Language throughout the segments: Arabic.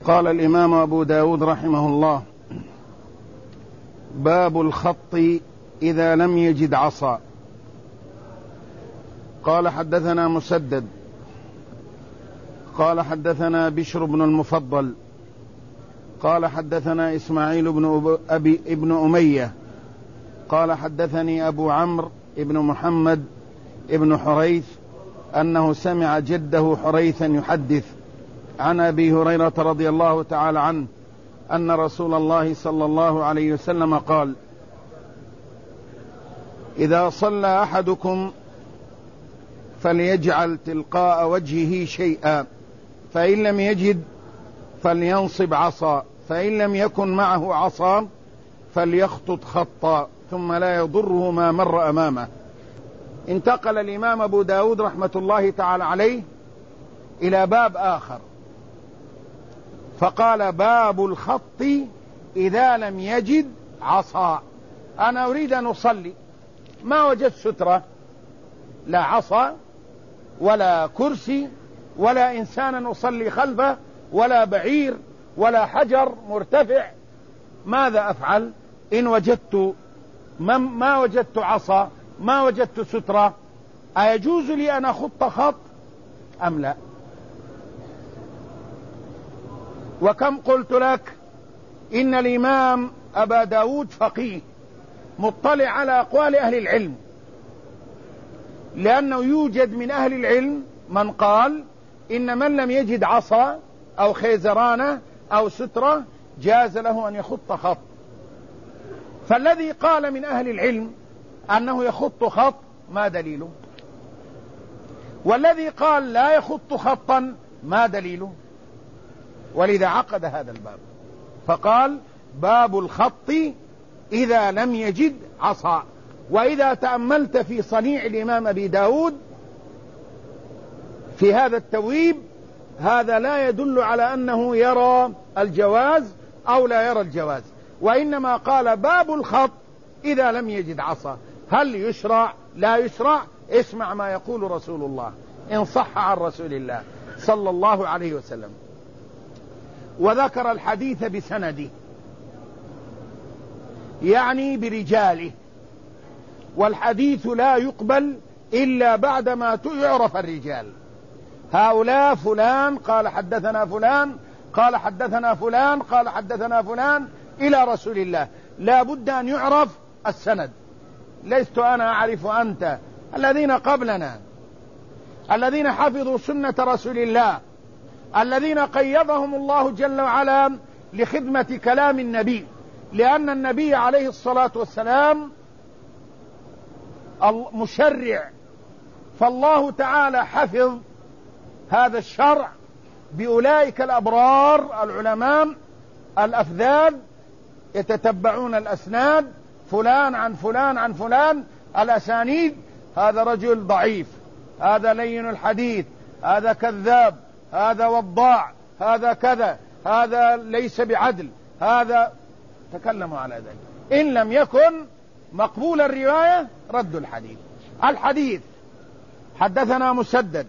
قال الإمام أبو داود رحمه الله: باب الخط إذا لم يجد عصا. قال حدثنا مسدد قال حدثنا بشر بن المفضل قال حدثنا إسماعيل بن أمية قال حدثني أبو عمرو بن محمد بن حريث أنه سمع جده حريثا يحدث عن أبي هريرة رضي الله تعالى عنه أن رسول الله صلى الله عليه وسلم قال: إذا صلى أحدكم فليجعل تلقاء وجهه شيئا، فإن لم يجد فلينصب عصا، فإن لم يكن معه عصا فليخطط خطا ثم لا يضره ما مر أمامه. انتقل الإمام أبو داود رحمة الله تعالى عليه إلى باب آخر فقال: باب الخط إذا لم يجد عصا. أنا أريد أن أصلي، ما وجدت سترة، لا عصا ولا كرسي ولا إنسانا أصلي خلفه ولا بعير ولا حجر مرتفع، ماذا أفعل؟ إن وجدت ما وجدت عصا، ما وجدت سترة، أيجوز لي أن أخط خط أم لا؟ وكم قلت لك إن الإمام أبا داود فقيه مطلع على أقوال أهل العلم، لأنه يوجد من أهل العلم من قال إن من لم يجد عصا أو خيزرانة أو سترة جاز له أن يخط خط. فالذي قال من أهل العلم أنه يخط خط ما دليله؟ والذي قال لا يخط خطا ما دليله؟ ولذا عقد هذا الباب فقال: باب الخط إذا لم يجد عصا. وإذا تأملت في صنيع الإمام أبي داود في هذا التويب، هذا لا يدل على أنه يرى الجواز أو لا يرى الجواز، وإنما قال: باب الخط إذا لم يجد عصا. هل يشرع لا يشرع؟ اسمع ما يقول رسول الله إن صح عن رسول الله صلى الله عليه وسلم. وذكر الحديث بسنده، يعني برجاله، والحديث لا يقبل إلا بعدما يعرف الرجال. هؤلاء فلان قال حدثنا فلان قال حدثنا فلان قال حدثنا فلان إلى رسول الله، لا بد أن يعرف السند. لست أنا أعرف أنت، الذين قبلنا الذين حفظوا سنة رسول الله، الذين قيضهم الله جل وعلا لخدمة كلام النبي، لأن النبي عليه الصلاة والسلام مشرع، فالله تعالى حفظ هذا الشرع بأولئك الأبرار العلماء الأفذاذ يتتبعون الأسناد، فلان عن فلان عن فلان، الأسانيد، هذا رجل ضعيف، هذا لين الحديث، هذا كذاب، هذا وضاع، هذا كذا، هذا ليس بعدل، هذا تكلموا على ذلك. إن لم يكن مقبول الرواية رد الحديث. الحديث حدثنا مسدد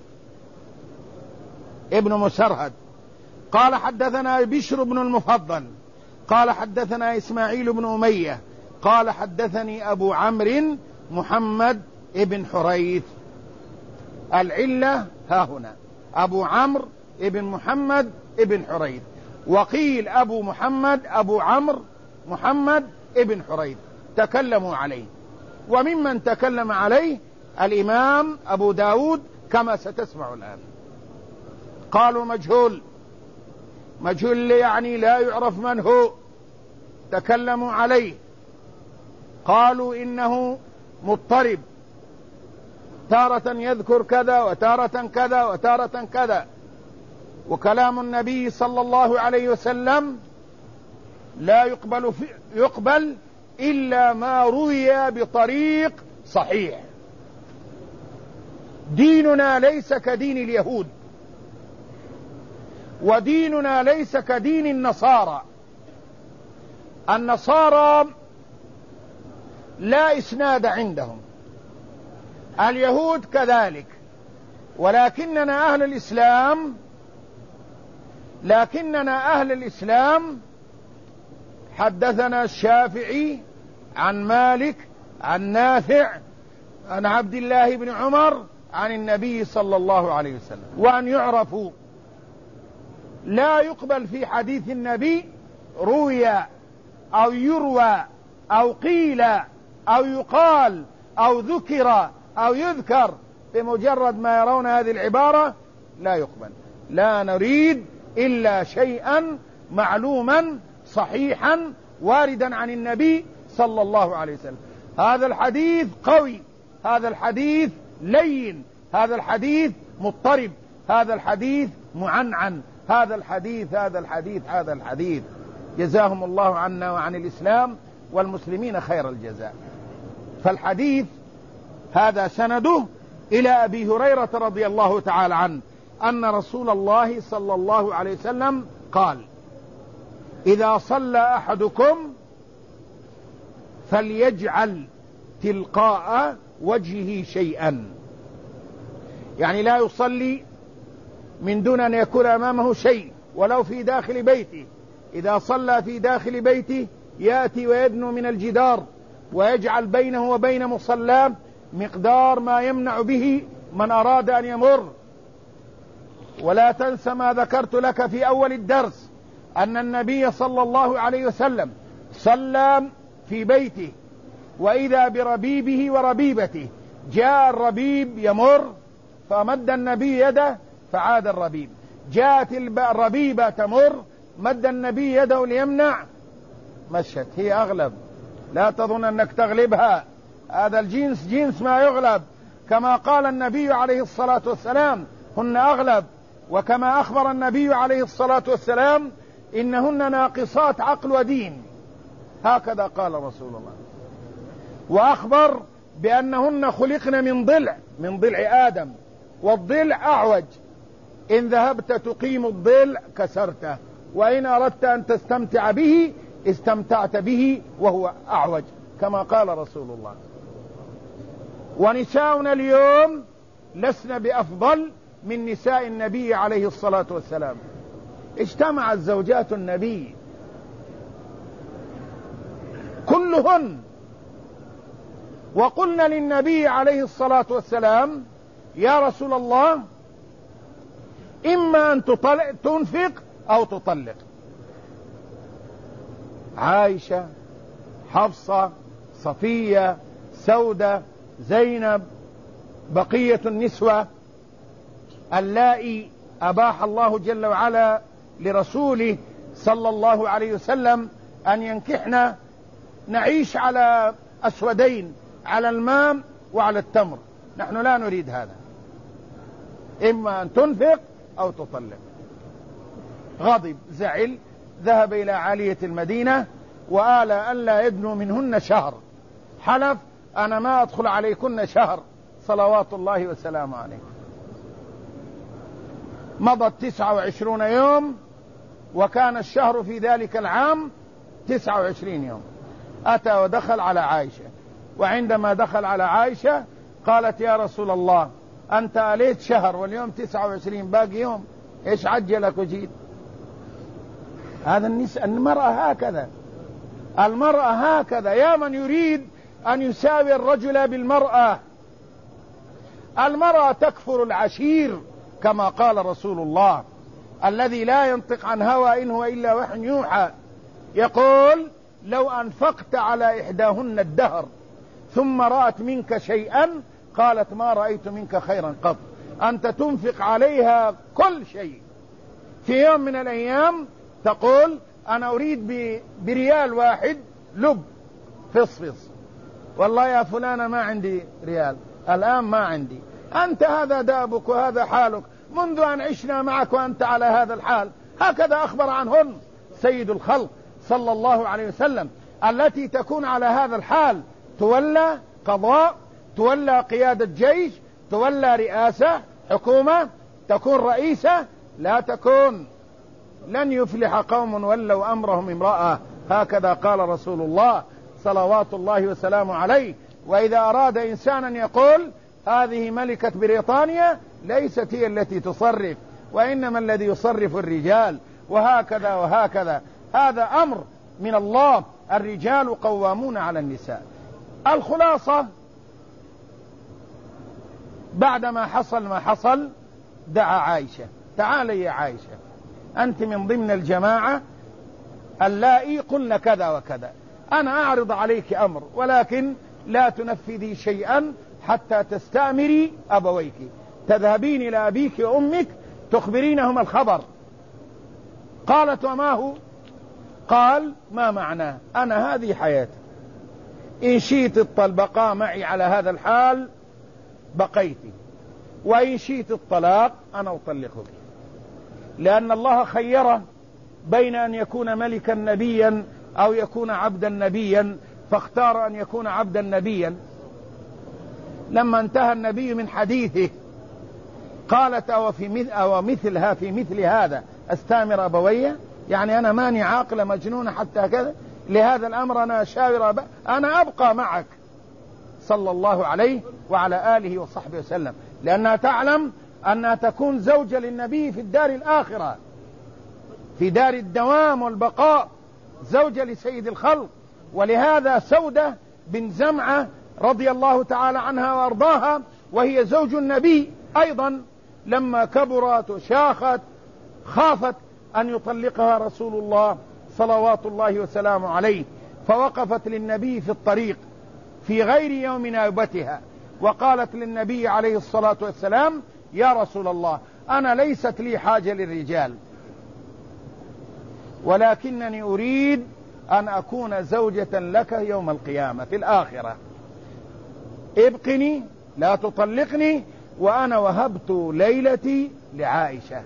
ابن مسرهد قال حدثنا بشر بن المفضل قال حدثنا إسماعيل بن أمية قال حدثني أبو عمرو محمد ابن حريث. العلة ها هنا أبو عمرو ابن محمد ابن حريث، وقيل أبو محمد أبو عمرو محمد ابن حريث، تكلموا عليه. وممن تكلم عليه الإمام أبو داود كما ستسمع الآن. قالوا مجهول يعني لا يعرف من هو، تكلموا عليه. قالوا إنه مضطرب، تارة يذكر كذا وتارة كذا وتارة كذا. وكلام النبي صلى الله عليه وسلم لا يقبل إلا ما روي بطريق صحيح. ديننا ليس كدين اليهود، وديننا ليس كدين النصارى. النصارى لا إسناد عندهم، اليهود كذلك، ولكننا أهل الإسلام لكننا أهل الإسلام حدثنا الشافعي عن مالك عن نافع عن عبد الله بن عمر عن النبي صلى الله عليه وسلم، وأن يعرفوا لا يقبل في حديث النبي روي أو يروى أو قيل أو يقال أو ذكر أو يذكر، بمجرد ما يرون هذه العبارة لا يقبل. لا نريد إلا شيئا معلوما صحيحا واردا عن النبي صلى الله عليه وسلم. هذا الحديث قوي، هذا الحديث لين، هذا الحديث مضطرب، هذا الحديث معنعن، هذا الحديث هذا الحديث هذا الحديث. جزاهم الله عنا وعن الإسلام والمسلمين خير الجزاء. فالحديث هذا سنده إلى أبي هريرة رضي الله تعالى عنه أن رسول الله صلى الله عليه وسلم قال: إذا صلى أحدكم فليجعل تلقاء وجهه شيئا، يعني لا يصلي من دون أن يكون أمامه شيء ولو في داخل بيته. إذا صلى في داخل بيته يأتي ويدنو من الجدار ويجعل بينه وبين مصلاه مقدار ما يمنع به من أراد أن يمر. ولا تنس ما ذكرت لك في أول الدرس أن النبي صلى الله عليه وسلم صلى في بيته وإذا بربيبه وربيبته، جاء الربيب يمر فمد النبي يده فعاد الربيب، جاءت الربيبة تمر مد النبي يده ليمنع، مشت. هي أغلب، لا تظن أنك تغلبها، هذا الجنس جنس ما يغلب، كما قال النبي عليه الصلاة والسلام هن أغلب، وكما أخبر النبي عليه الصلاة والسلام إنهن ناقصات عقل ودين، هكذا قال رسول الله. وأخبر بأنهن خلقن من ضلع آدم، والضلع أعوج، إن ذهبت تقيم الضلع كسرته، وإن أردت أن تستمتع به استمتعت به وهو أعوج، كما قال رسول الله. ونساؤنا اليوم لسنا بأفضل من نساء النبي عليه الصلاة والسلام. اجتمعت زوجات النبي كلهن وقلنا للنبي عليه الصلاة والسلام: يا رسول الله، إما أن تنفق أو تطلق. عائشة، حفصة، صفية، سودة، زينب، بقية النسوة اللائي أباح الله جل وعلا لرسوله صلى الله عليه وسلم أن ينكحنا، نعيش على أسودين، على الماء وعلى التمر. نحن لا نريد هذا، إما أن تنفق أو تطلق. غضب، زعل، ذهب إلى عالية المدينة وآل أن لا يدنو منهن شهر، حلف: أنا ما أدخل عليكن شهر صلوات الله وسلامه عليه. مضت 29 يوم، وكان الشهر في ذلك العام 29 يوم. أتى ودخل على عائشة، وعندما دخل على عائشة قالت: يا رسول الله، أنت آليت شهر واليوم 29 باقي يوم، إيش عجلك وجيت؟ هذا المرأة هكذا، المرأة هكذا. يا من يريد أن يساوي الرجل بالمرأة، المرأة تكفر العشير كما قال رسول الله الذي لا ينطق عن هوى إن هو إلا وحي يوحى، يقول: لو أنفقت على إحداهن الدهر ثم رأت منك شيئا قالت ما رأيت منك خيرا قط. أنت تنفق عليها كل شيء، في يوم من الأيام تقول: أنا أريد بريال واحد لب فصفص، والله يا فلانة ما عندي ريال الآن، ما عندي. أنت هذا دابك وهذا حالك منذ أن عشنا معك وأنت على هذا الحال. هكذا أخبر عنهن سيد الخلق صلى الله عليه وسلم. التي تكون على هذا الحال تولى قضاء، تولى قيادة جيش، تولى رئاسة حكومة، تكون رئيسة، لا تكون. لن يفلح قوم ولوا أمرهم امرأة، هكذا قال رسول الله صلوات الله وسلامه عليه. وإذا أراد إنسانا يقول: هذه ملكة بريطانيا، ليست هي التي تصرف، وإنما الذي يصرف الرجال. وهكذا وهكذا. هذا أمر من الله، الرجال قوامون على النساء. الخلاصة بعدما حصل ما حصل دعا عائشة: تعالي يا عائشة، أنت من ضمن الجماعة اللائي قلن كذا وكذا، أنا أعرض عليك أمر، ولكن لا تنفذي شيئا حتى تستأمري أبويك، تذهبين إلى أبيك وأمك تخبرينهم الخبر. قالت: وما هو؟ قال: ما معناه؟ أنا هذه حياتي، إن شئت البقاء معي على هذا الحال بقيتي، وإن شئت الطلاق أنا أطلقك، لأن الله خيره بين أن يكون ملكا نبيا أو يكون عبدا نبيا، فاختار أن يكون عبدا نبيا. لما انتهى النبي من حديثه قالت: أو مثلها في مثل هذا أستامر أبوي؟ يعني أنا ماني عاقلة مجنونة حتى كذا؟ لهذا الأمر أنا أشاور أنا أبقى معك صلى الله عليه وعلى آله وصحبه وسلم، لأنها تعلم أنها تكون زوجة للنبي في الدار الآخرة، في دار الدوام والبقاء، زوجة لسيد الخلق. ولهذا سودة بن زمعة رضي الله تعالى عنها وأرضاها وهي زوج النبي أيضا لما كبرت وشاخت خافت أن يطلقها رسول الله صلوات الله وسلامه عليه، فوقفت للنبي في الطريق في غير يوم نوبتها وقالت للنبي عليه الصلاة والسلام: يا رسول الله، أنا ليست لي حاجة للرجال، ولكنني أريد أن أكون زوجة لك يوم القيامة في الآخرة، ابقني لا تطلقني، وأنا وهبت ليلتي لعائشة.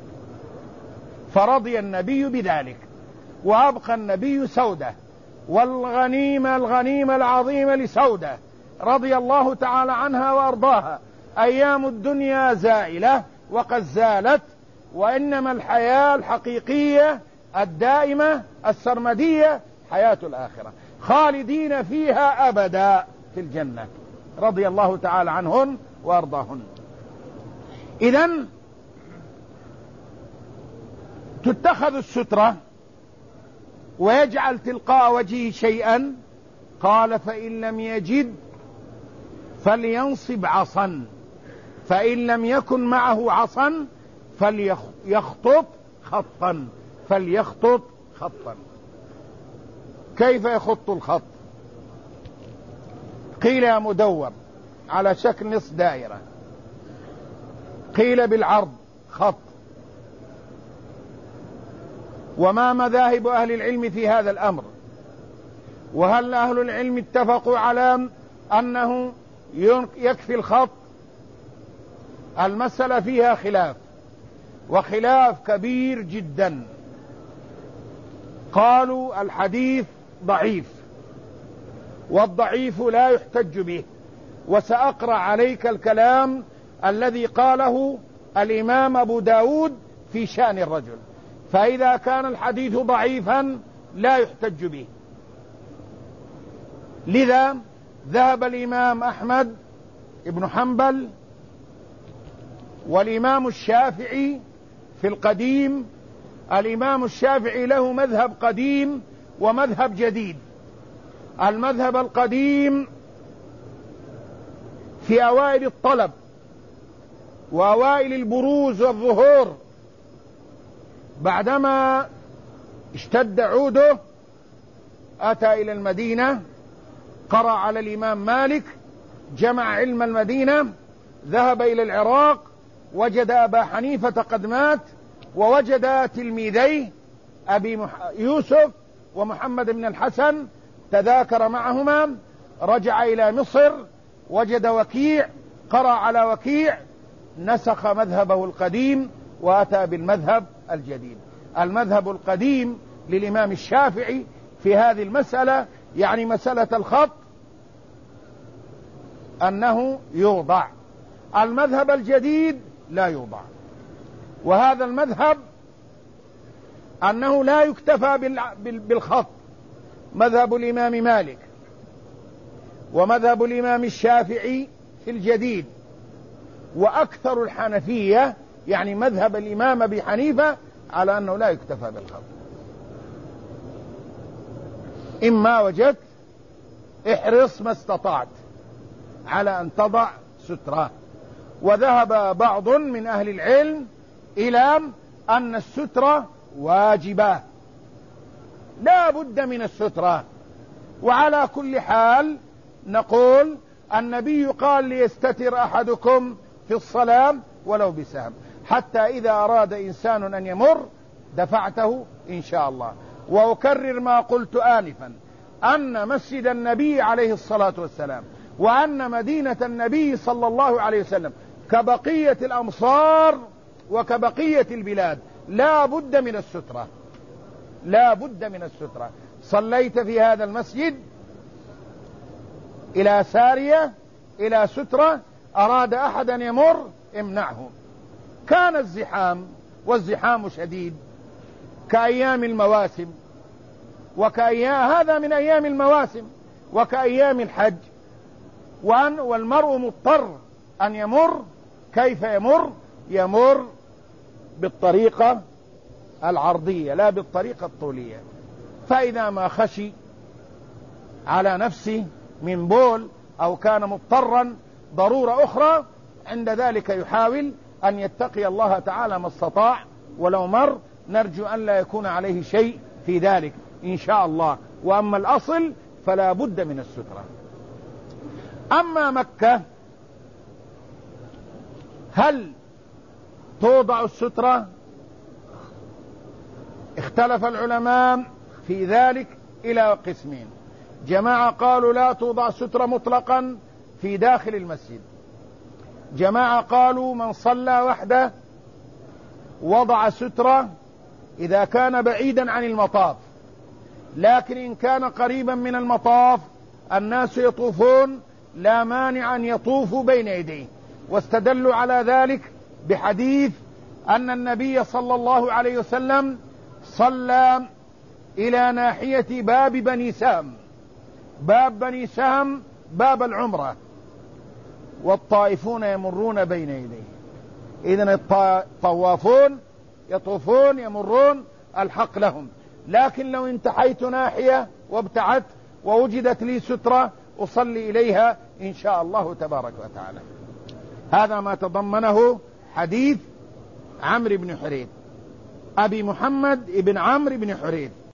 فرضي النبي بذلك، وأبقى النبي سودة، والغنيمة العظيمة لسودة رضي الله تعالى عنها وأرضاها. أيام الدنيا زائلة وقد زالت، وإنما الحياة الحقيقية الدائمة السرمدية حياة الآخرة، خالدين فيها أبدا في الجنة، رضي الله تعالى عنهن وأرضاهن. إذن تتخذ السترة ويجعل تلقاء وجهه شيئا. قال: فإن لم يجد فلينصب عصا، فإن لم يكن معه عصا فليخطط خطا، فليخطط خطا. كيف يخط الخط؟ قيل مدور على شكل نصف دائرة، قيل بالعرض خط. وما مذاهب أهل العلم في هذا الأمر؟ وهل أهل العلم اتفقوا على أنه يكفي الخط؟ المسألة فيها خلاف، وخلاف كبير جدا. قالوا الحديث ضعيف، والضعيف لا يحتج به، وسأقرأ عليك الكلام الذي قاله الإمام أبو داود في شأن الرجل. فإذا كان الحديث ضعيفا لا يحتج به. لذا ذهب الإمام أحمد بن حنبل والإمام الشافعي في القديم. الإمام الشافعي له مذهب قديم ومذهب جديد. المذهب القديم في أوائل الطلب وأوائل البروز والظهور، بعدما اشتد عوده أتى إلى المدينة، قرأ على الإمام مالك، جمع علم المدينة، ذهب إلى العراق، وجد أبا حنيفة قد مات، ووجد تلميذيه أبي يوسف ومحمد بن الحسن، تذاكر معهما، رجع إلى مصر، وجد وكيع، قرأ على وكيع، نسخ مذهبه القديم وأتى بالمذهب الجديد. المذهب القديم للإمام الشافعي في هذه المسألة، يعني مسألة الخط، أنه يوضع. المذهب الجديد لا يوضع، وهذا المذهب أنه لا يكتفى بالخط، مذهب الإمام مالك ومذهب الإمام الشافعي في الجديد، وأكثر الحنفية يعني مذهب الإمام أبي حنيفة على أنه لا يكتفى بالخط. إما وجدت احرص ما استطعت على أن تضع سترة. وذهب بعض من أهل العلم إلى أن السترة واجبة، لا بد من السترة. وعلى كل حال نقول النبي قال ليستتر أحدكم في الصلاة ولو بسهم، حتى إذا أراد إنسان أن يمر دفعته إن شاء الله. وأكرر ما قلت آنفا، أن مسجد النبي عليه الصلاة والسلام وأن مدينة النبي صلى الله عليه وسلم كبقية الأمصار وكبقية البلاد لا بد من السترة، لا بد من السترة. صليت في هذا المسجد إلى سارية إلى سترة، أراد أحد أن يمر امنعه. كان الزحام والزحام شديد كأيام المواسم هذا من أيام المواسم وكأيام الحج، والمرء مضطر أن يمر. كيف يمر؟ يمر بالطريقة العرضية لا بالطريقة الطولية. فإذا ما خشي على نفسه من بول أو كان مضطرا ضرورة أخرى، عند ذلك يحاول أن يتقي الله تعالى ما استطاع، ولو مر نرجو أن لا يكون عليه شيء في ذلك إن شاء الله. وأما الأصل فلا بد من السترة. أما مكة هل توضع السترة؟ اختلف العلماء في ذلك إلى قسمين. جماعة قالوا لا توضع السترة مطلقا في داخل المسجد، جماعة قالوا من صلى وحده وضع سترة إذا كان بعيدا عن المطاف، لكن إن كان قريبا من المطاف الناس يطوفون لا مانع أن يطوفوا بين يديه. واستدلوا على ذلك بحديث أن النبي صلى الله عليه وسلم صلى إلى ناحية باب بني سهم، باب بني سهم باب العمرة، والطائفون يمرون بين يديه. إذن الطوافون يطوفون يمرون الحق لهم. لكن لو انتحيت ناحية وابتعدت ووجدت لي سترة أصلي إليها إن شاء الله تبارك وتعالى. هذا ما تضمنه حديث عمرو بن حريث، أبي محمد بن عمرو بن حريث.